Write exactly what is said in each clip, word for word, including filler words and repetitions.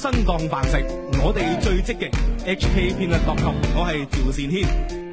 生當飯食，我哋最積極。H K 編律 .com， 我係趙善軒。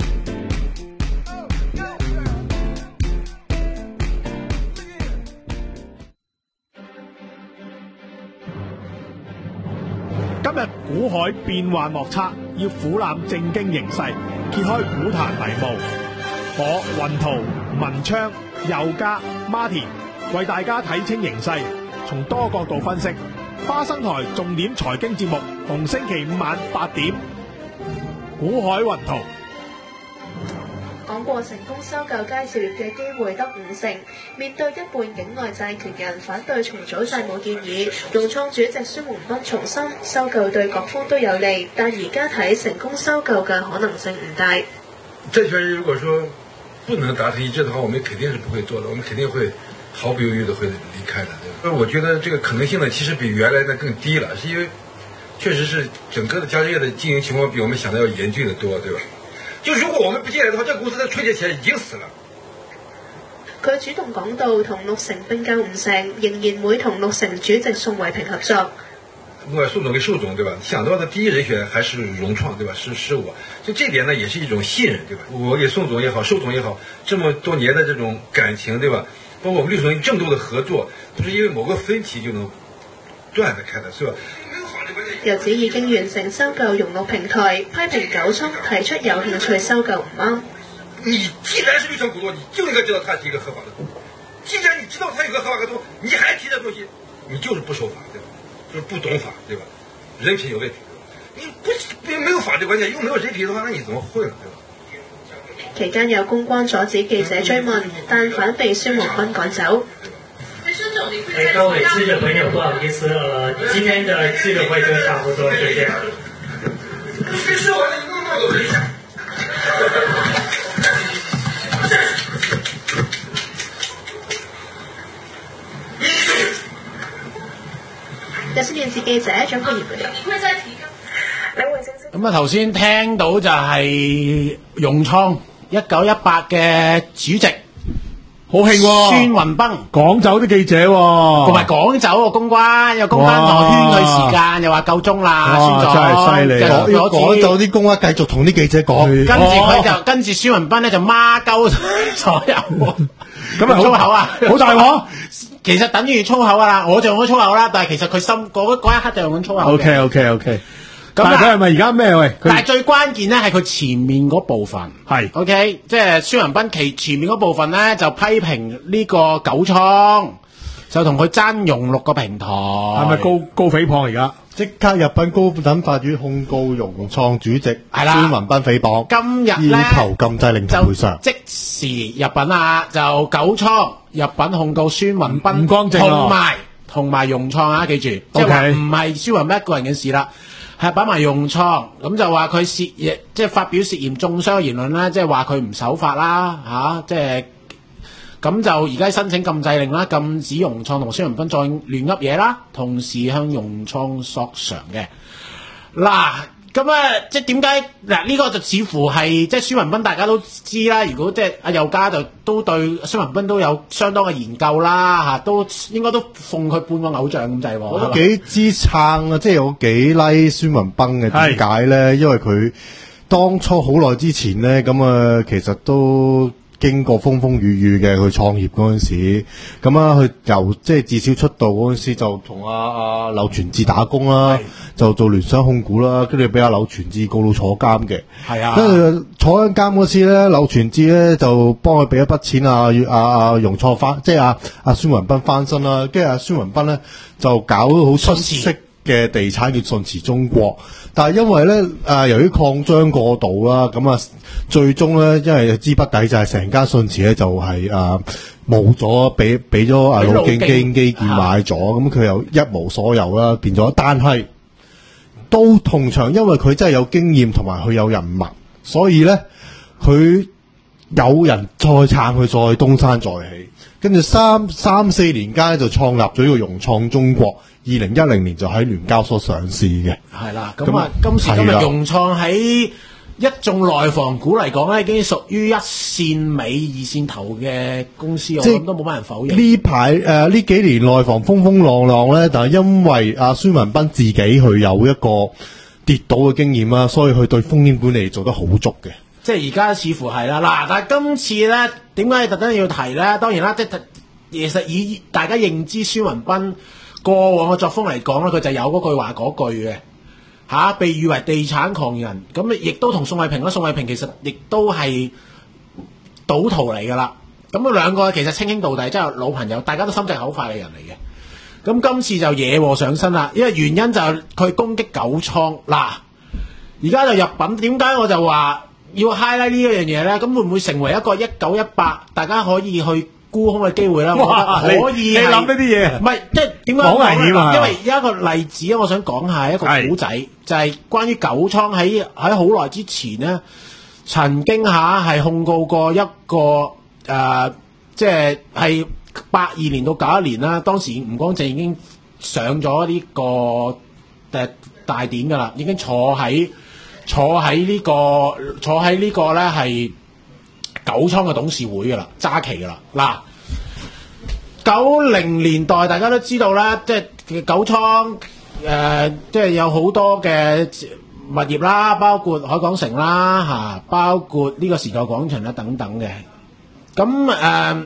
今日股海變幻莫測，要俯瞰正經形勢，揭開股壇迷霧。我雲圖、文昌、佑嘉、Martin 為大家睇清形勢，從多角度分析。花生台重點財經節目，逢星期五晚八點。股海雲圖。 講過成功收購佳兆業嘅機會得五成，面對一半境外債權人反對重組債務建議，融創主席孫宏斌重申收購對各方都有利，但而家睇成功收購嘅可能性唔大。 債權人如果說不能達成一致的話，我們肯定是不會做的，我們肯定會毫不猶豫的會離開的。對吧？我覺得這個可能性呢，其實比原來的更低了，是因為確實是整個的佳兆業的經營情況比我們想的要嚴峻的多，對吧？就如果我們不進來的話，這個公司在春節前已經死了。 佢主動講到同綠城並駕唔成，仍然會同綠城主席宋維平合作。 我宋總跟壽總，對吧？想到的第一人選還是融創，對吧？是是我，就這點呢，也是一種信任，對吧？我給宋總也好，壽總也好，這麼多年的這種感情，對吧？包括我們綠城這麼多的合作，不是因為某個分歧就能斷得開的，是吧？ 又指已經完成收購融綠平台，批評九倉提出有興趣收購唔啱。 你既然是綠城股東，你就應該知道它是一個合法的東西。既然你知道它有個合法的東西，你還提這東西，你就是不守法，對吧？就是不懂法，對吧？人品有問題，對吧？你不沒有法律關係，又沒有人品的話，那你怎麼混啊，對吧？ 期間有公關阻止記者追問，但反被孫宏斌趕走。 哎，各位記者朋友，不好意思，呃，今天的記者會就差不多就這樣。 你說完了，你弄弄我一下。 有線電視記者張佩賢報道。 咁啊，頭先聽到就係融創一九一八嘅主席。 好興喎！ 孫宏斌趕走啲記者喎， 同埋趕走個公關，有公關同圈佢時間，又話夠鐘啦，孫總真係犀利， 要趕走啲公關，繼續同啲記者講， 跟住佢就跟住孫宏斌咧就孖鳩所有， 咁啊粗口啊， 好大鑊！ 其實等於粗口啊啦，我就用咗粗口啦，但係其實佢心嗰嗰一刻就用緊粗口。 O K O K O K。咁佢係咪而家咩喂？ 但係最關鍵咧係佢前面嗰部分係 OK， 即係孫宏斌其前面嗰部分咧就批評呢個九倉，就同佢爭融綠個平台，係咪高高誹謗而家？ 即刻入稟高等法院控告融創主席係啦， 孫宏斌誹謗， 今日咧要求禁制令同賠償， 即時入稟啦，就九倉入稟控告孫宏斌， 唔乾淨同埋同埋融創啊，記住，即係話唔係孫宏斌一個人嘅事啦。係擺埋融創，咁就話佢涉嫌，即係發表涉嫌中傷嘅言論啦，即係話佢唔守法啦，嚇、啊，即係咁就而家申請禁制令啦，禁止融創同孫宏斌再亂噏嘢啦，同時向融創索償嘅。嗱，咁啊，即係點解嗱呢個就似乎係即係孫宏斌大家都知啦，如果即係阿佑嘉就都對孫宏斌都有相當嘅研究啦，嚇，都應該都奉佢半個偶像咁滯喎。 我都幾支撐啊，即係有幾 like 孫宏斌嘅，點解咧？因為佢當初好耐之前咧，咁啊，其實都經過風風雨雨嘅，佢創業嗰陣時，咁啊，佢由即係至少出道嗰陣時就同阿阿柳傳志打工啦，就做聯想控股啦，跟住俾阿柳傳志告到坐監嘅。係啊，跟住坐緊監嗰時咧，柳傳志咧就幫佢俾一筆錢啊，阿阿融創翻，即係阿阿孫宏斌翻身啦，跟住阿孫宏斌咧就搞到好出色嘅地產叫順馳中國，但係因為咧誒、呃、由於擴張過度啦，咁啊最終咧因為資不抵債，成間順馳咧就係誒冇咗，俾俾咗啊老京基基建買咗，咁佢又一無所有啦，變咗。但係都同場，因為佢真係有經驗同埋佢有人脈，所以咧佢有人再撐佢，再東山再起，跟住三三四年間就創立咗呢個融創中國。二零一零年就喺聯交所上市嘅， 係啦。咁啊，今時今日融創喺一眾內房股嚟講咧，已經屬於一線尾、二線頭嘅公司，我諗都冇乜人否認。 呢排誒呢幾年內房風風浪浪咧，但係因為阿孫文斌自己佢有一個跌倒嘅經驗啦，所以佢對風險管理做得好足嘅。 即係而家似乎係啦，嗱，但係今次咧點解特登要提咧？當然啦，即係其實以大家認知孫文斌過往嘅作風嚟講咧，佢就有嗰句話嗰句嘅。嚇、啊，被譽為地產狂人，咁亦都同宋慧平啦。宋慧平其實亦都係賭徒嚟㗎啦。咁佢兩個其實稱兄道弟，即係老朋友，大家都心直口快嘅人嚟嘅。咁今次就惹禍上身啦，因為原因就係佢攻擊九倉。嗱，而家就入稟，點解我就話要 highlight 呢一樣嘢咧？咁會唔會成為一個一九一八大家可以去沽空嘅機會啦？ 哇！ 可以， 你諗呢啲嘢， 唔係即係點解好危險啊！ 因為有一個例子，我想講下一個古仔，就係關於九倉喺喺好耐之前咧，曾經下係控告過一個誒、呃，即係係八二年到九一年啦。當時吳光正已經上咗呢、這個誒、呃、大典㗎啦，已經坐喺坐喺呢、這個坐喺呢個咧係。九倉嘅董事會㗎啦，揸旗㗎啦。嗱，九零年代大家都知道啦，即係九倉誒、呃，即係有好多嘅物業啦，包括海港城啦，嚇、啊，包括呢個時代廣場啦等等嘅。咁誒，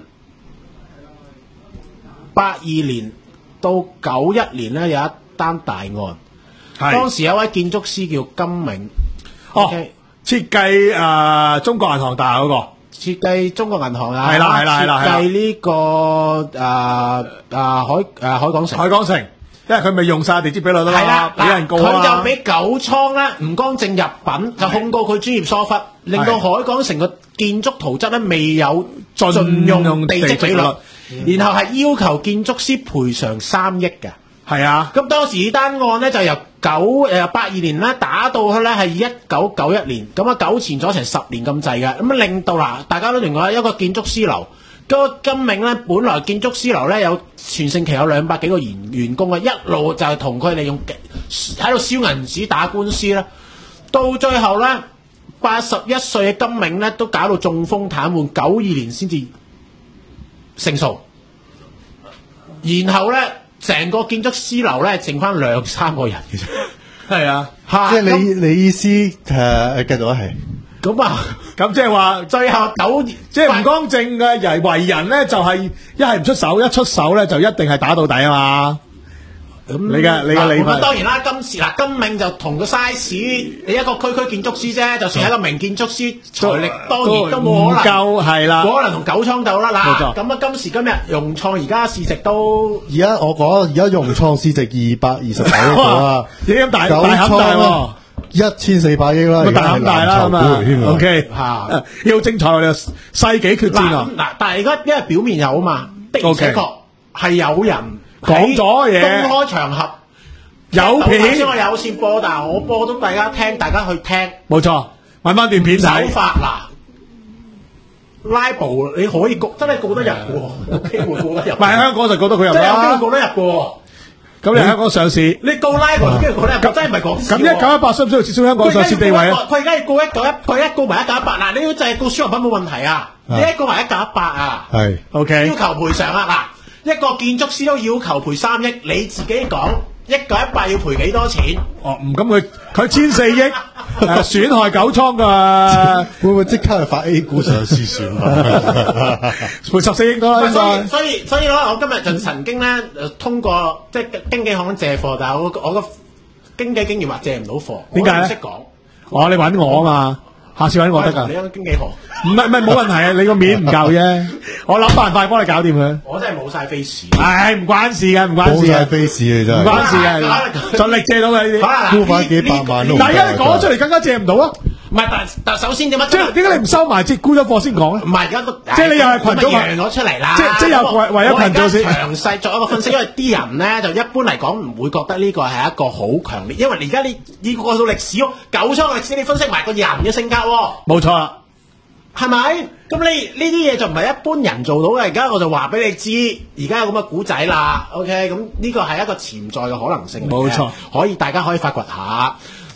八二年到九一年咧有一單大案，當時有位建築師叫金明， 哦， okay? 設計誒、呃、中國銀行大廈嗰、那個。 設計中國銀行啊， 係啦係啦係啦， 設計呢、這個誒誒、呃呃、海誒、呃、海港城， 海港城，因為佢未用晒地積比率啦，係啦，俾人告啊， 佢就俾九倉咧吳光正入稟，就控告佢專業疏忽，令到海港城嘅建築圖則咧未有盡用地積比率，嗯、然後係要求建築師賠償三億嘅。 係啊， 咁當時呢單案咧就由九誒八二年咧打到去咧係一九九一年，咁啊糾纏咗成十年咁滯嘅，咁啊令到嗱大家都明白一個建築師樓，嗰個金銘咧本來建築師樓咧有全盛期有兩百幾個員員工啊，一路就係同佢哋用喺度燒銀紙打官司啦，到最後咧八十一歲嘅金銘咧都搞到中風癱瘓，九二年先至勝訴，然後咧。成個建築師樓咧，剩翻兩三個人嘅啫。 係啊， 即係你你意思誒誒繼續啊，係。 咁啊， 咁即係話最後九年， 即係吳光正嘅人為人咧，就係一係唔出手，一出手咧就一定係打到底啊嘛。咁你嘅你嘅理論， 當然啦，今次嗱金銘就同個 size，你一個區區建築師啫，就算係一個名建築師，財力當然都冇可能夠係啦， 冇可能同九倉鬥啦。嗱，咁啊今時今日融創而家市值都而家我講而家融創市值二百二十九億啊， 已經大九大冚大喎， 一千四百億啦， 大冚大啦咁啊。O K 嚇， 要精彩我哋世紀決戰啊！ 嗱，但係而家因為表面有啊嘛，的而且確係有人。 講咗嘢， 公開場合有片， 頭先我有線播，但係我播到大家聽，大家去聽。 冇錯，揾翻段片睇。 手法嗱，拉布你可以告，真係告得入喎，有機會告得入。 唔係香港就告得佢入啦， 真係有機會告得入喎。 咁你香港上市， 你告拉布，跟住告得入，真係唔係講笑。 咁一九一八需唔需要撤銷香港上市地位啊？ 佢而家要告一九一，佢一告埋一九一八嗱，你要就係告孫文斌冇問題啊，你一告埋一九一八啊， 係 OK，要求賠償啊嗱。一個建築師都要求賠三億，你自己講一九一八要賠幾多錢？ 哦，唔咁佢佢千四億誒損害九倉㗎， 會唔會即刻去發 A 股上市算啊？ 賠十四億多啦。 所以所以所以咧，我今日就曾經咧通過即係經紀行借貨，但係我我個經紀經驗話借唔到貨， 點解咧？ 唔識講。 哦，你揾我啊嘛，下次揾我得㗎。 你個經紀行。 唔係唔係冇問題啊！你個面唔夠啫，我諗辦法幫你搞掂佢。 我真係冇晒 face。 唉，唔關事嘅，唔關事嘅。 冇晒 face 嘅真係。 唔關事嘅，盡力借到你啲。 沽翻幾百萬都唔得。 但係而家你講咗出嚟，更加借唔到啊！ 唔係，但但首先點解？ 即係點解你唔收埋即係沽咗貨先講咧？ 唔係而家都即係你又係群組揚咗出嚟啦。 即即係又為為咗群組先。 詳細作一個分析，因為啲人咧就一般嚟講唔會覺得呢個係一個好強烈，因為而家你依個到歷史，九倉嘅歷史，你分析埋個人嘅性格喎。 冇錯啦。 係咪？咁你呢啲嘢就唔係一般人做到嘅。而家我就話俾你知，而家有咁嘅古仔啦。OK，咁呢個係一個潛在嘅可能性。 冇錯， 可以大家可以發掘下。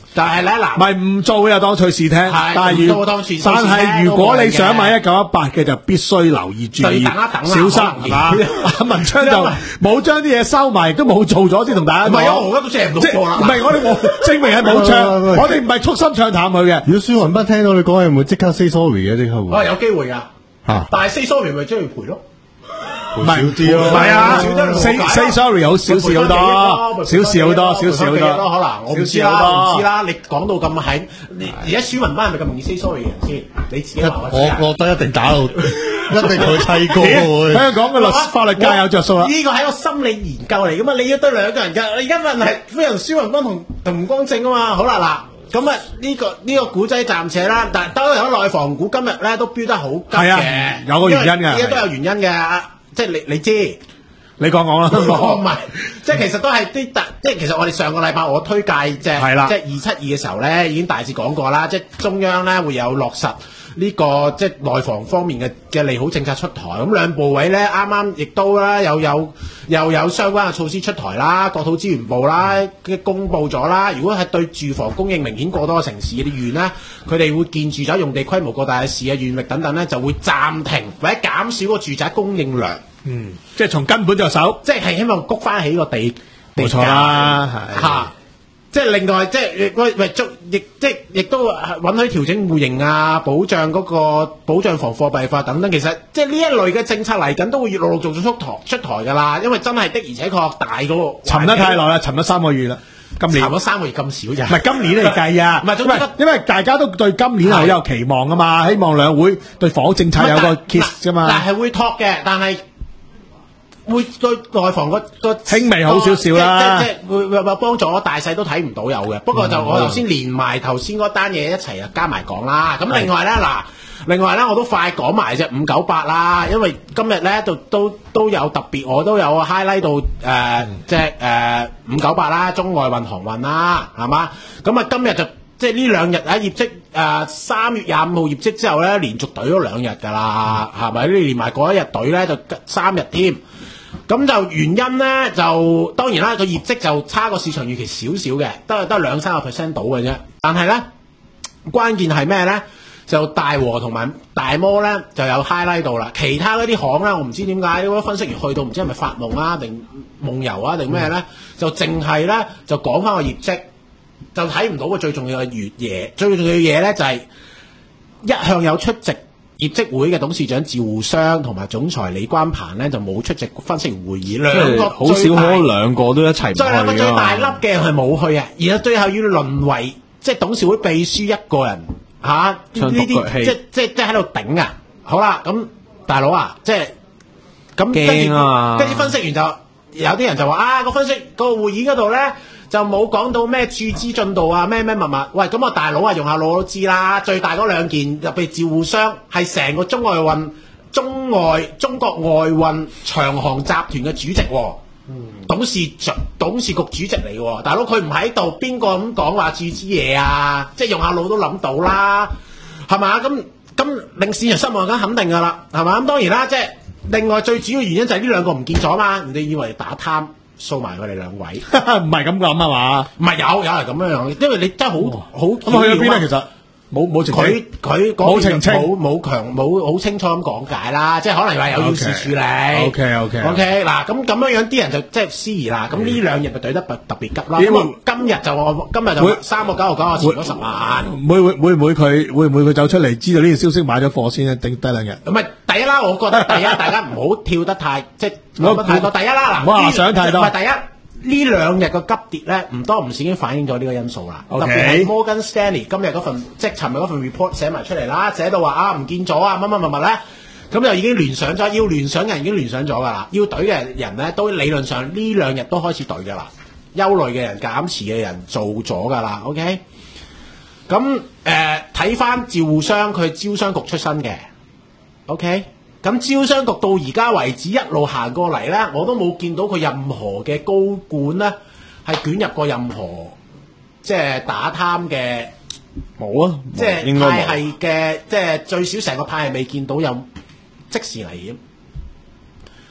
但係咧嗱， 唔係唔做嘅就當隨時聽， 係但係唔做當隨時但係如果你想買聽一九一八嘅就必須留意注意， 就要等一等啦小心可能係嘛？阿文昌就因為冇將啲嘢收埋，都冇做咗先同大家講。 唔係啊，我而家都借唔到即貨啦。 唔係我哋冇證明係冇唱， 喂喂喂我哋唔係促心唱淡佢嘅。 如果孫雲斌聽到你講，會唔會即刻 say sorry 嘅？即刻會哦，有機會㗎， 嚇但係 say sorry 咪即係要賠咯。 唔少啲咯， 唔係啊少得 ，say say sorry 好小事好多，小事好多，小事好多， 可能我唔知啦，我唔知啦。你講到咁狠，你而家孫文班係咪咁容易 say sorry 嘅先？你自己話我知啊。 我覺得一定打到，一定佢砌高會。 香港嘅律法律界有着數啦。 呢個係一個心理研究嚟噶嘛？你要對兩個人㗎，你而家問係非常孫文斌同同吳光正啊嘛。好啦嗱，咁啊呢個呢個古仔暫且啦，但係都有內房股今日咧都飆得好急係啊嘅， 有個原因㗎而家都有原因嘅。即係你你知， 你講講啦。 我唔係，即係其實都係啲特，即係其實我哋上個禮拜我推介即係係啦即係二七二嘅時候咧，已經大致講過啦。即係中央咧會有落實呢個即係內房方面嘅嘅利好政策出台，咁兩部位咧啱啱亦都啦，又有又有相關嘅措施出台啦，國土資源部啦嘅公佈咗啦。如果係對住房供應明顯過多嘅城市嘅啲縣咧，佢哋會見住宅用地規模過大嘅市啊、縣域等等咧，就會暫停或者減少個住宅供應量。 嗯，即係從根本着手， 即係希望谷翻起個地， 冇錯啦，係嚇。即係另外，即係喂喂，足亦即係亦都允許調整戶型啊，保障嗰個保障房貨幣化等等。其實即係呢一類嘅政策嚟緊都會越陸陸續續出台出台㗎啦。因為真係的而且確大嗰個沉得太耐啦，沉咗三個月啦。今年沉咗三個月咁少咋？ 唔係今年嚟計啊， 唔係總之因為大家都對今年係好有期望㗎嘛，希望兩會對房屋政策有個 kiss 㗎嘛。 但係會托嘅，但係。會對內房個個輕微好少少啦， 即即即會會會幫助我大細都睇唔到有嘅。不過就我頭先連埋頭先嗰單嘢一齊啊加埋講啦。咁另外咧嗱，另外咧我都快講埋隻五九八啦，因為今日咧都都都有特別，我都有 highlight 到誒即係誒五九八啦，中外運航運啦，係嘛？咁啊今日就即係呢兩日喺業績誒三月廿五號業績之後咧，連續懟咗兩日㗎啦，係咪？連埋嗰一日懟咧就三日添。咁就原因咧，就當然啦，個業績就差過市場預期少少嘅，得得兩三個 percent 到嘅啫。但係咧，關鍵係咩咧？就大和同埋大摩咧就有 highlight 到啦。其他嗰啲行咧，我唔知點解嗰啲分析員去到唔知係咪發夢啊，定夢遊啊，定咩咧？就淨係咧就講翻個業績，就睇唔到個最重要嘅嘢。最重要嘅嘢咧就係、是、一向有出席業績會嘅董事長趙互相同埋總裁李關鵬咧就冇出席分析員會議，兩個好少可兩個都一齊唔去最兩個最大粒㗎。 嘅係冇去啊，然後最後要淪為即係董事會秘書一個人嚇，呢唱獨啲腳戲即即即喺度頂啊！好啦，咁大佬啊，即係咁跟驚啊住跟住分析員就有啲人就話啊，個分析個會議嗰度咧。就冇講到咩注資進度啊，咩咩物物。喂，咁我大佬啊，用下腦都知啦。最大嗰兩件特別趙互相係成個中外運、中外中國外運長航集團嘅主席、哦，嗯、董事長、董事局主席嚟嘅喎。大佬佢唔喺度，邊個咁講話注資嘢啊？即係用下腦都諗到啦，係嘛？咁咁令市場失望咁肯定㗎啦，係嘛？咁當然啦，即係另外最主要原因就係呢兩個唔見咗嘛。人哋以為打貪。掃埋佢哋兩位， 唔係咁諗啊嘛， 唔係有有係咁樣樣，因為你真係好好咁去咗邊咧？其實冇冇澄清， 佢佢冇澄清， 冇冇強冇好清楚咁講解啦，即係可能話有要事處理。 O K O K O K 嗱，咁咁樣樣啲人就即係思疑啦。咁呢兩日就對得特特別急啦。 因為今日就我今日就三個九毫九啊，前咗十萬。 會會會唔會佢會唔會佢走出嚟知道呢條消息買咗貨先咧？頂低兩日。 唔係第一啦，我覺得第一大家唔好跳得太即係諗得太多。第一啦，嗱， 唔好話想太多。 唔係第一。呢兩日個急跌咧，唔多唔少已經反映咗呢個因素啦。特別係 Morgan Stanley 今日嗰份，即係尋日嗰份 report 寫埋出嚟啦，寫到話啊唔見咗啊乜乜乜乜咧，咁就已經聯想咗，要聯想嘅人已經聯想咗㗎啦，要懟嘅人咧都理論上呢兩日都開始懟㗎啦，憂慮嘅人、減持嘅人做咗㗎啦。OK，咁誒睇翻趙互相，佢係招商局出身嘅。OK。咁招商局到而家為止一路行過嚟咧，我都冇見到佢任何嘅高管咧係捲入過任何即係打貪嘅， 冇啊， 即係應該冇派系嘅，即係最少成個派系未見到有即時嚟嘅。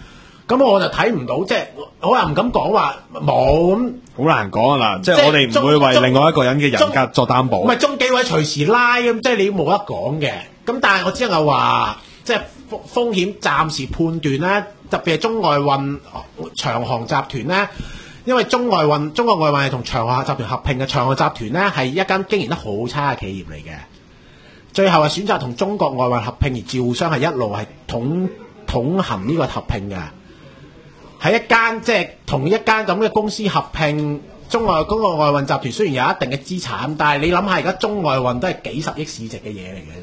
咁我就睇唔到，即係我又唔敢講話冇咁。 好難講啊嗱，即係我哋唔會為另外一個人嘅人格作擔保。 唔係中紀委隨時拉咁，即係你冇得講嘅。咁但係我只能夠話，即係風風險暫時判斷咧，特別係中外運長航集團咧，因為中外運中國外運係同長航集團合併嘅，長航集團咧係一間經營得好差嘅企業嚟嘅。最後係選擇同中國外運合併，而趙商係一路係統統行呢個合併嘅。喺一間即係同一間咁嘅公司合併，中外中國外運集團雖然有一定嘅資產，但係你諗下而家中外運都係幾十億市值嘅嘢嚟嘅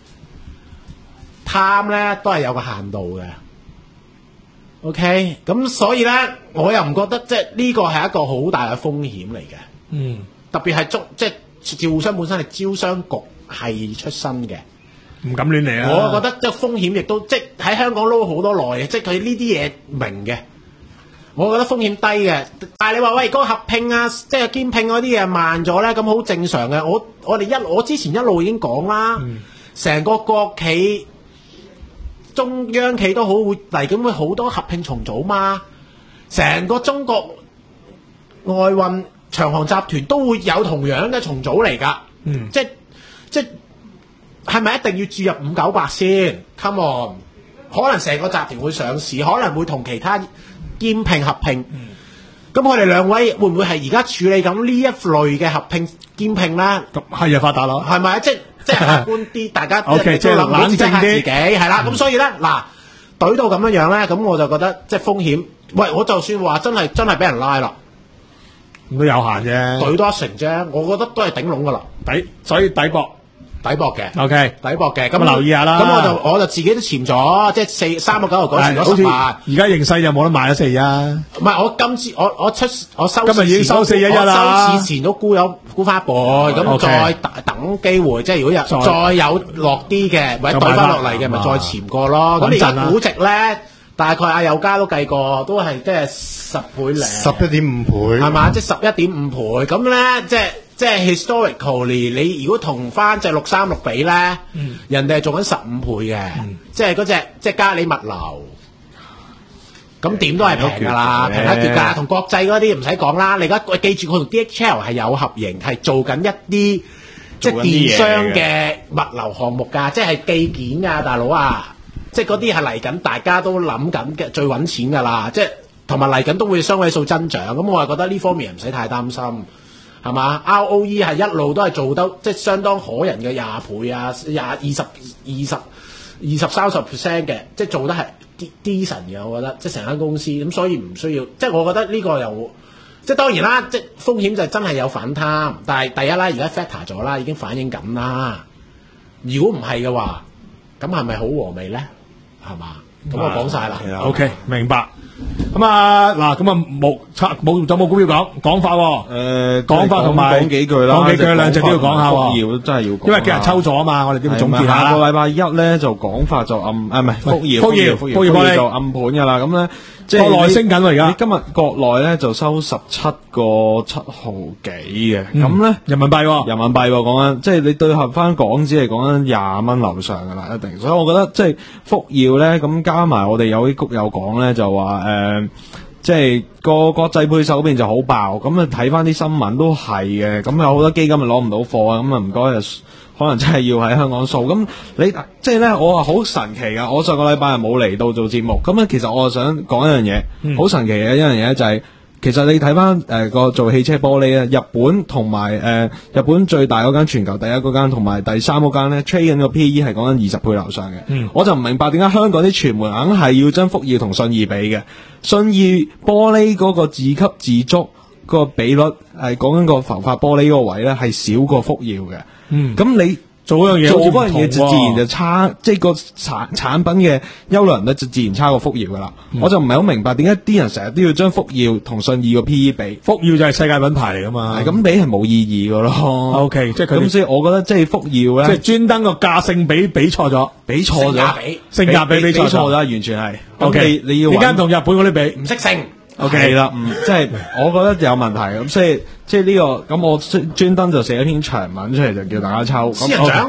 咋，貪咧都係有個限度嘅。OK， 咁所以咧我又唔覺得即係呢個係一個好大嘅風險嚟嘅。嗯，特別係中即係趙商本身係招商局係出身嘅。 唔敢亂嚟啊！ 我覺得即係風險亦都即係喺香港撈好多耐嘅，即係佢呢啲嘢明嘅。我覺得風險低嘅，但係你話喂嗰個合併啊，即係兼併嗰啲嘢慢咗咧，咁好正常嘅。我我哋一我之前一路已經講啦，成、嗯、個國企、中央企都好會嚟緊會好多合併重組嘛。成個中國外運長航集團都會有同樣嘅重組嚟㗎、嗯，即係即係係咪一定要注入五九八先 ？Come on， 可能成個集團會上市，可能會同其他兼併合併，咁我哋兩位會唔會係而家處理緊呢一類嘅合併兼併咧？ 咁係就發達咯， 係咪？即係即係客觀啲，大家 OK， 即係冷靜啲自己係啦。咁、嗯、所以咧，嗱，懟到咁樣樣咧，咁我就覺得即係風險。喂，我就算話真係真係俾人拉啦， 咁都有限啫， 懟多一成啫，我覺得都係頂籠噶啦， 抵，所以抵搏。 抵搏嘅 ，OK， 抵搏嘅，咁留意下啦。 咁我就我就自己都潛咗，即係四三個九毫九潛咗十萬。 而家形勢就冇得買咗四一。唔係我今次我我出我收今日已經收四一一啦。 收市前都沽有沽翻一半，咁、uh, 再等機會，即係如果有再，再有落啲嘅，或者對翻落嚟嘅，咪再潛過咯。咁而家估值咧，大概阿友嘉都計過，都係即係十倍零。 十一點五倍。 係嘛？即係十一點五倍。咁咧，即係。即係 historically， 你如果同翻隻六三六比咧、嗯，人哋係做緊十五倍嘅、嗯，即係嗰隻即係嘉里物流，咁點都係平㗎啦，平一橛㗎，同國際嗰啲唔使講啦。你而家記住佢同 D H L 係有合營，係做緊一啲即係電商嘅物流項目㗎，即係寄件㗎，大佬啊！即係嗰啲係嚟緊，大家都諗緊嘅最揾錢㗎啦，即係同埋嚟緊都會雙位數增長，咁我係覺得呢方面唔使太擔心。係嘛 ？R O E 係一路都係做得即係相當可人嘅廿倍啊，廿二十、二十、二十三十 percent 嘅，即係做得係 decent 嘅，我覺得即係成間公司咁，所以唔需要。即係我覺得呢個又即係當然啦，即係風險就真係有反貪，但係第一啦，而家 factor 咗啦，已經反映緊啦。如果唔係嘅話，咁係咪好和味咧？係嘛？咁我講晒啦。 OK， 明白。咁啊嗱，咁啊冇冇就冇股票講講法喎。誒，講法同埋講幾句啦， 講幾句兩隻都要講下喎。 要真係要講， 因為叫人抽咗啊嘛，我哋都要總結下。 下個禮拜一咧就講法就暗，誒唔係福耀， 福耀，福耀就暗盤㗎啦。咁咧即係國內升緊喎而家。 今日國內咧就收十七個七毫幾嘅，咁咧人民幣喎， 人民幣喎講緊，即係你對合翻港紙係講緊廿蚊樓上㗎啦，一定。所以我覺得即係福耀咧，咁加埋我哋有啲谷友講咧就話誒。呃即係個國際配售嗰邊就好爆，咁啊睇翻啲新聞都係嘅，咁有好多基金咪攞唔到貨啊，咁啊唔該，可能真係要喺香港掃。咁你即係咧，我話好神奇噶，我上個禮拜係冇嚟到做節目，咁啊其實我想講一樣嘢，好、嗯、神奇嘅一樣嘢就係、是，其實你睇翻誒個做汽車玻璃咧，日本同埋誒日本最大嗰間全球第一嗰間同埋第三嗰間咧 trade 緊個 P E 係講緊二十倍樓上嘅、嗯，我就唔明白點解香港啲傳媒硬係要將福耀同信義比嘅。信義玻璃嗰個自給自足個比率係講緊個浮法玻璃嗰個位咧係少過福耀嘅。嗯，咁你做嗰樣嘢，做嗰樣嘢就自然就差，即係個產產品嘅優良率就自然差過福耀噶啦、嗯。我就唔係好明白點解啲人成日都要將福耀同信義個 P E 比，福耀就係世界品牌嚟噶嘛。係咁比係冇意義噶咯。O、okay, K， 即係咁，所以我覺得即係福耀咧，即係專登個價性比比錯咗，比錯咗，性價比，性價比比錯咗啦，完全係。O、okay, K， 你要點解同日本嗰啲比唔識性 ？O K 啦，唔即係我覺得有問題咁，所以即係呢個咁我專登就寫一篇長文出嚟就叫大家抽。私人獎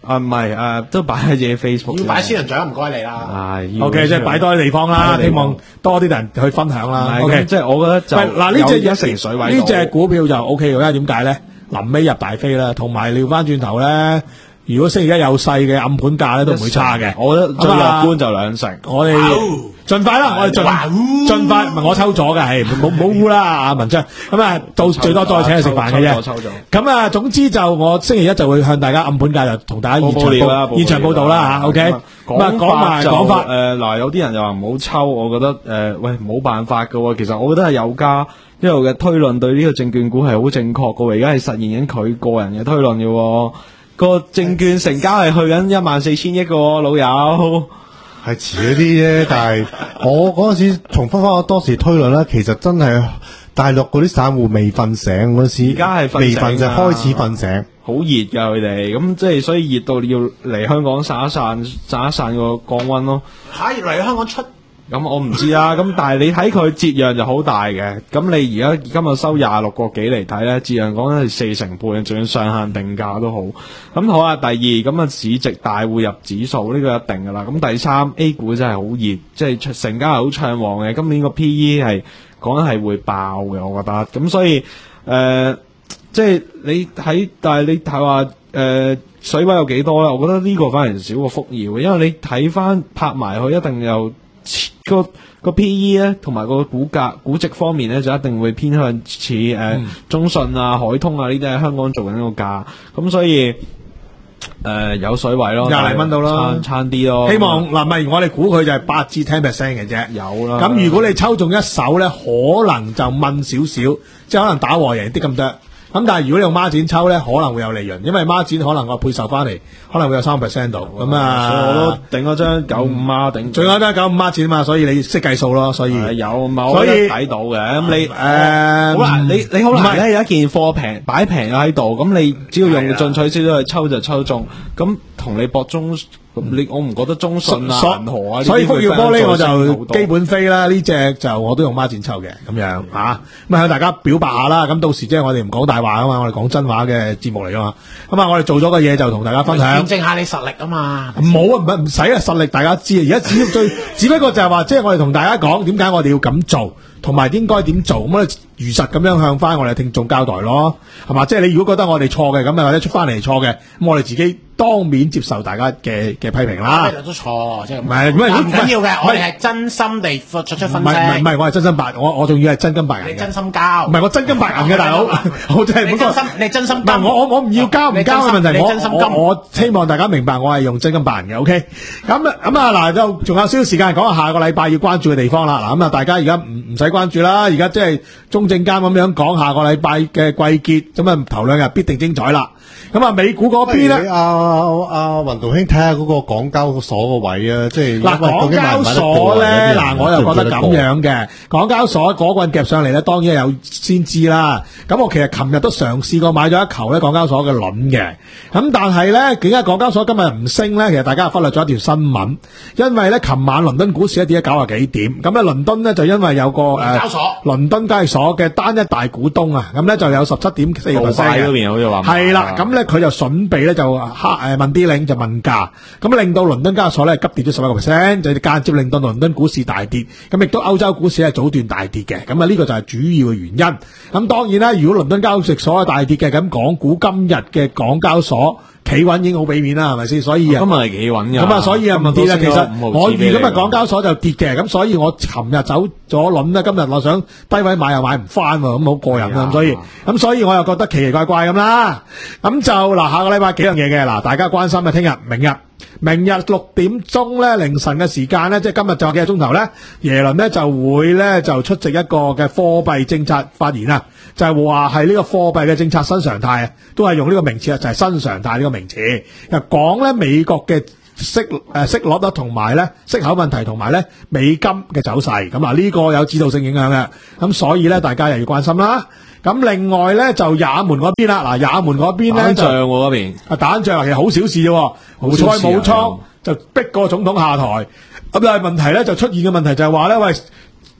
啊唔係誒，都擺喺自己 Facebook。 要擺仙人掌唔該你啦。 係 OK， 即係擺多啲地方啦，希望多啲人去分享啦。OK， 即係我覺得就嗱呢隻一成水位， 呢隻股票就 OK 嘅，因為點解咧？臨尾入大飛啦，同埋撩翻轉頭咧。如果星期一有勢嘅暗盤價咧，都唔會差嘅。 我覺得最樂觀就兩成。 我哋盡快啦，我哋盡盡快，唔係我抽咗嘅，係冇冇烏啦，阿文章。咁啊，到最多再請你食飯嘅啫。 抽咗。 咁啊，總之就我星期一就會向大家暗盤價就同大家現場報現場報道啦嚇。OK。咁啊，講埋講法誒嗱，有啲人就話唔好抽，我覺得誒喂冇辦法㗎喎。其實我覺得係有家一路嘅推論對呢個證券股係好正確㗎喎，而家係實現緊佢個人嘅推論嘅喎。個證券成交係去緊一萬四千億個老友， 係遲咗啲啫。但係我嗰陣時重複翻我當時推論咧，其實真係大陸嗰啲散戶未瞓醒嗰時， 而家係未瞓就開始瞓醒， 好熱噶佢哋，咁即係所以熱到你要嚟香港散一散，散一散個降溫咯。 嚇！嚟香港出。 咁我唔知啦，咁但係你睇佢折讓就好大嘅，咁你而家今日收廿六個幾嚟睇咧，折讓講緊係四成半，仲要上限定價都好。咁好啊，第二咁啊市值大戶入指數呢個一定噶啦。咁第三 A 股真係好熱，即係成交係好暢旺嘅，今年個 P E 係講緊係會爆嘅，我覺得。咁所以誒、呃，即係你睇，但係你睇話誒水位有幾多咧？我覺得呢個反而少過福耀嘅，因為你睇翻拍埋佢一定有。個個 P E 咧，同埋個股價估值方面咧，就一定會偏向似誒、呃嗯、中信啊、海通啊呢啲喺香港做緊個價，咁所以誒、呃、有水位咯， 廿零蚊到啦， 差啲咯。 希望嗱，咪、呃、我哋估佢就係八至 ten percent 嘅啫， 有啦。 咁如果你抽中一手咧，可能就問少少，即係可能打和贏啲咁多。咁但係如果你用孖展抽咧，可能會有利潤，因為孖展可能個配售翻嚟，可能會有三 percent 度。咁啊， 所以我都頂咗張九五孖頂， 最緊都係九五孖展嘛，所以你識計數咯。所以有， 所以睇到嘅。咁你誒好難，你你好難咧，有一件貨平擺平咗喺度，咁你只要用進取少少去抽就抽中，咁同你博中。咁你我唔覺得中信啊、銀河啊， 所以福耀玻璃我就基本飛啦。呢隻就我都用孖展抽嘅咁樣嚇，咁啊向大家表白下啦。咁到時即係我哋唔講大話啊嘛，我哋講真話嘅節目嚟噶嘛。咁啊，我哋做咗個嘢就同大家分享， 驗證下你實力啊嘛。 唔好啊，唔唔使啊，實力大家知啊。而家只要最只不過就係話，即係我哋同大家講點解我哋要咁做，同埋應該點做，咁我哋如實咁樣向翻我哋聽眾交代咯，係嘛？即係你如果覺得我哋錯嘅，咁啊或者出翻嚟錯嘅，咁我哋自己當面接受大家嘅嘅批評啦。 都錯，即係唔係唔係唔緊要嘅，我哋係真心地作出分析。 唔係唔係，我係真心白，我我仲要係真金白銀嘅。 你真心交， 唔係我真金白銀嘅大佬，我真係你真心，你真心。 唔係我我我唔要交唔交嘅問題，我我我希望大家明白，我係用真金白銀嘅。OK，咁啊咁啊嗱，就仲有少少時間講下下個禮拜要關注嘅地方啦。嗱咁啊，大家而家唔唔使關注啦，而家即係中證監咁樣講下個禮拜嘅季結，咁啊頭兩日必定精彩啦。咁啊，美股嗰邊咧， 阿阿雲道兄睇下嗰個港交所個位啊，即係嗱，港交所咧，嗱，我又覺得咁樣嘅，港交所嗰棍夾上嚟咧，當然有先知啦。咁我其實琴日都嘗試過買咗一球咧，港交所嘅輪嘅。咁但係咧，點解港交所今日唔升咧？其實大家忽略咗一條新聞，因為咧，琴晚倫敦股市一跌咗九啊幾點，咁咧倫敦咧就因為有個誒， 交所倫敦交易所嘅單一大股東啊，咁咧就有十七點四個 percent 嘅。 嗰邊好似話係啦，咁咧佢就準備咧就黑誒問啲領就問價，咁令到倫敦交易所咧急跌咗十一個 percent，就間接令到倫敦股市大跌，咁亦都歐洲股市係早段大跌嘅，咁啊呢個就係主要嘅原因。咁當然啦，如果倫敦交易所係大跌嘅，咁港股今日嘅港交所企穩已經好俾面啦，係咪先？所以啊， 今日係企穩嘅， 咁啊，所以啊唔跌啦。其實我預今日港交所就跌嘅，咁所以我尋日走咗輪咧，今日我想低位買又買唔翻喎，咁好過癮啦。咁所以咁所以我又覺得奇奇怪怪咁啦。咁就嗱，下個禮拜幾樣嘢嘅嗱，大家關心嘅，聽日、明日。明日六點鐘咧，凌晨嘅時間咧，即係今日仲有幾個鐘頭咧，耶倫咧就會咧就出席一個嘅貨幣政策發言啊，就係話係呢個貨幣嘅政策新常態啊，都係用呢個名詞啊，就係新常態呢個名詞，就講咧美國嘅息誒息率啦，同埋咧息口問題，同埋咧美金嘅走勢，咁啊呢個有指導性影響嘅，咁所以咧大家又要關心啦。咁另外咧就也門嗰邊啦，嗱也門嗰邊咧就仗嗰邊啊打仗其實好小事啫，胡塞武倉就逼個總統下台，咁但係問題咧就出現嘅問題就係話咧，喂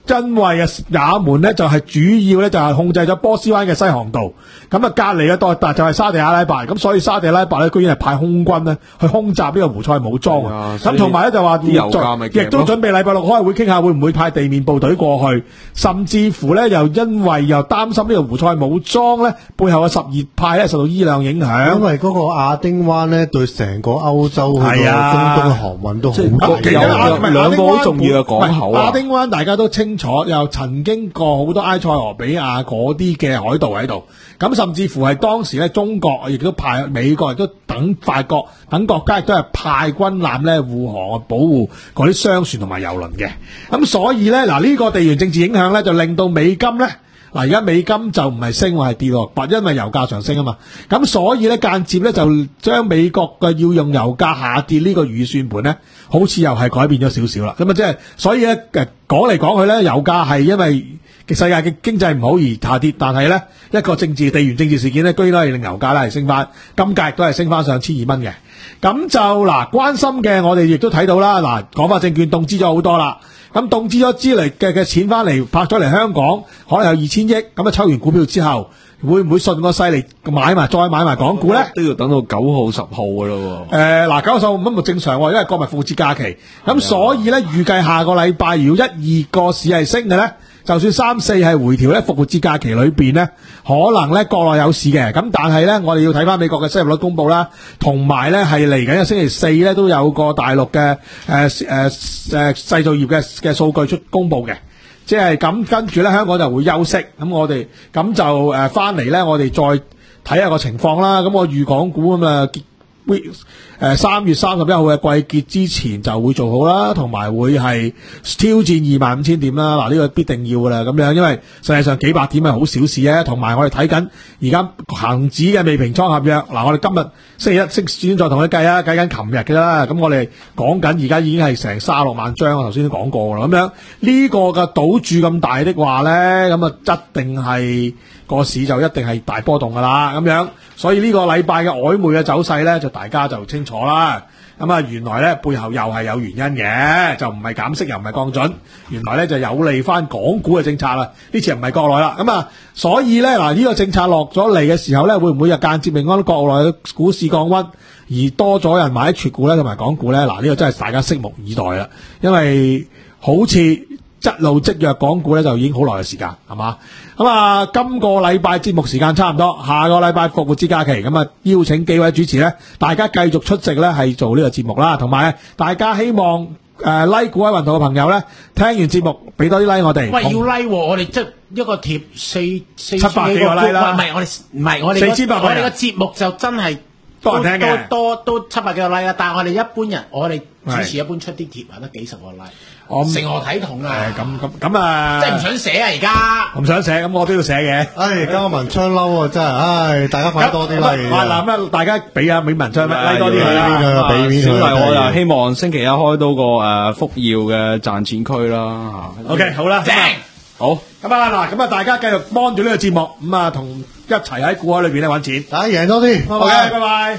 因為啊也門咧就係、是、主要咧就係、是、控制咗波斯灣嘅西航道，咁啊隔離嘅多達就係沙地阿拉伯，咁所以沙地阿拉伯咧居然係派空軍咧去空襲呢個胡塞武裝啊！咁同埋咧就話亦都準備禮拜六開會傾下會唔會派地面部隊過去，甚至乎咧又因為又擔心呢個胡塞武裝咧背後嘅什葉派咧受到伊朗影響， 因為嗰個亞丁灣咧對成個歐洲去到中東嘅航運都好大有有兩個好重要嘅港口啊！ 亞丁灣大家都清楚，又曾經過好多埃塞俄比亞嗰啲嘅海盜喺度，咁甚至乎係當時咧中國亦都派美國亦都等法國等國家亦都係派軍艦咧護航保護嗰啲商船同埋郵輪嘅，咁所以咧嗱呢個地緣政治影響咧就令到美金咧。嗱，而家美金就唔係升，話係跌落，因為油價上升啊嘛。咁所以咧間接咧就將美國嘅要用油價下跌呢個預算盤咧，好似又係改變咗少少啦。咁啊，即係所以咧誒講嚟講去咧，油價係因為世界嘅經濟唔好而下跌，但係咧一個政治地緣政治事件咧，居然係令油價咧係升翻，金價亦都係升翻上千二蚊嘅。咁就嗱關心嘅我哋亦都睇到啦。嗱，廣發證券凍資咗好多啦。咁凍資咗資嚟嘅嘅錢翻嚟拍咗嚟香港，可能有二千億。咁啊抽完股票之後，會唔會順個勢嚟買埋再買埋港股咧？ 都要等到九號十號噶咯。 誒嗱，九號十號乜冇正常喎，因為國民復活節假期。咁所以咧預計下個禮拜如果一二個市係升嘅咧，就算三四係回調咧，復活節假期裏邊咧，可能咧國內有市嘅。咁但係咧，我哋要睇翻美國嘅失業率公佈啦，同埋咧係嚟緊嘅星期四咧都有個大陸嘅誒誒誒製造業嘅嘅數據出公佈嘅。即係咁跟住咧，香港就會休息。咁我哋咁就誒翻嚟咧，我哋再睇下個情況啦。咁我預港股咁啊。誒三月三十一號嘅季結之前就會做好啦，同埋會係挑戰二萬五千點啦。嗱，呢個必定要噶啦，咁樣因為實際上幾百點係好小事啊。同埋我哋睇緊而家恒指嘅未平倉合約，嗱，我哋今日星期一先先再同你計啊，計緊琴日嘅啦。咁我哋講緊而家已經係成三十六萬張，我頭先都講過啦。咁樣呢個嘅賭注咁大的話咧，咁啊一定係個市就一定係大波動噶啦。咁樣，所以呢個禮拜嘅曖昧嘅走勢咧，就大家就清楚啦。咁啊，原來咧背後又係有原因嘅，就唔係減息又唔係降準，原來咧就有利翻港股嘅政策啦。呢次唔係國內啦，咁啊，所以咧嗱，呢個政策落咗嚟嘅時候咧，會唔會又間接令到國內嘅股市降溫，而多咗人買啲股咧同埋港股咧？嗱，呢個真係大家拭目以待啦，因為好似一路積弱港股咧就已經好耐嘅時間，係嘛？咁啊，今個禮拜節目時間差唔多，下個禮拜復活節假期，咁啊邀請幾位主持咧，大家繼續出席咧係做呢個節目啦，同埋大家希望誒、呃、like 股海運動嘅朋友咧，聽完節目俾多啲 like 我哋。 喂，要 like 喎，我哋即係一個貼四四七百幾個 like 啦， 唔係我哋唔係我哋四千八百， 我哋個節目就真係多人聽嘅， 多多都七百幾個 like 啦，但係我哋一般人，我哋主持一般出啲貼啊，得幾十個 like。我成何體統啊！ 咁咁咁啊！ 即係唔想寫啊！而家唔想寫，咁我都要寫嘅。 唉，交文昌嬲啊！真係，唉，大家快多啲啦！ 嗱咁大家俾啊美文昌拉多啲啦， 俾面。 小弟我就希望星期一開到個誒福耀嘅賺錢區啦嚇。 OK，好啦， 正好咁啊嗱，咁啊大家繼續幫住呢個節目，咁啊同一齊喺股海裏邊咧揾錢， 大家贏多啲。 好嘅，拜拜。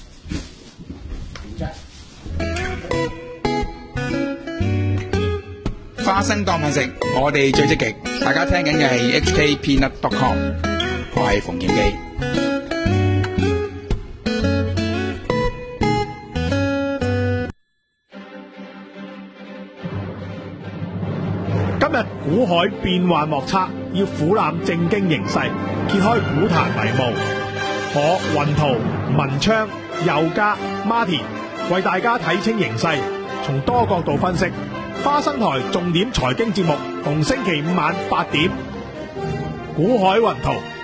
花生當飯食，我哋最積極。大家聽緊嘅係 H K Peanut dot com， 我係馮檢基。 今日股海變幻莫測，要俯瞰正經形勢，揭開股壇迷霧。我雲圖、文昌、佑嘉、Martin 為大家睇清形勢，從多角度分析。花生台重點財經節目，逢星期五晚八點，股海雲圖。